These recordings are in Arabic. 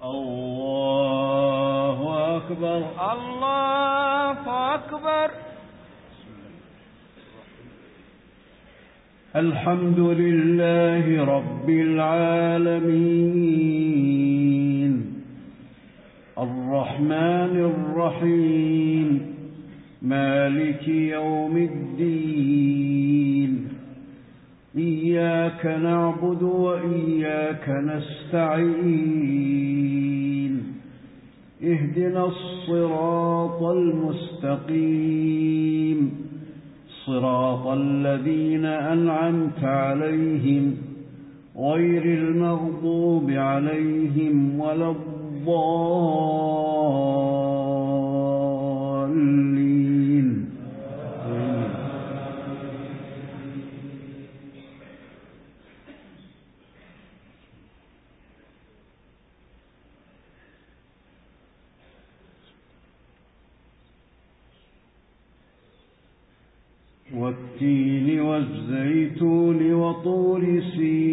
الله أكبر. الله أكبر. الحمد لله رب العالمين الرحمن الرحيم مالك يوم الدين إياك نعبد وإياك نستعين اهدنا الصراط المستقيم صراط الذين أنعمت عليهم غير المغضوب عليهم ولا الضالين. والتين والزيتون وطور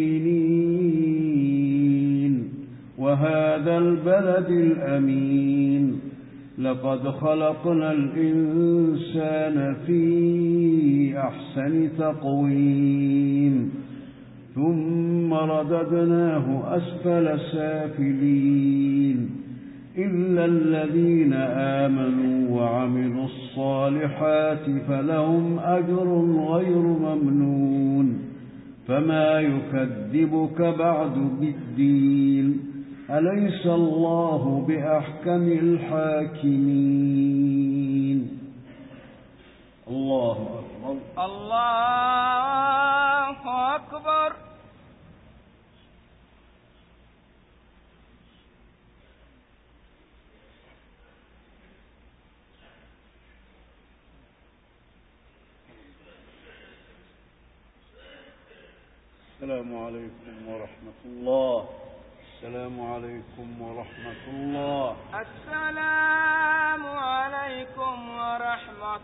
سينين وهذا البلد الأمين لقد خلقنا الإنسان في أحسن تقويم ثم رددناه أسفل سافلين إلا الذين آمنوا وعملوا الصالحات فلهم أجر غير ممنون فما يكذبك بعد بالدين أليس الله بأحكم الحاكمين. الله أكبر. الله أكبر. السلام عليكم ورحمة الله. السلام عليكم ورحمة الله. السلام عليكم ورحمة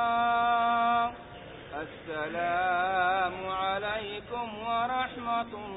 الله. السلام عليكم ورحمة الله.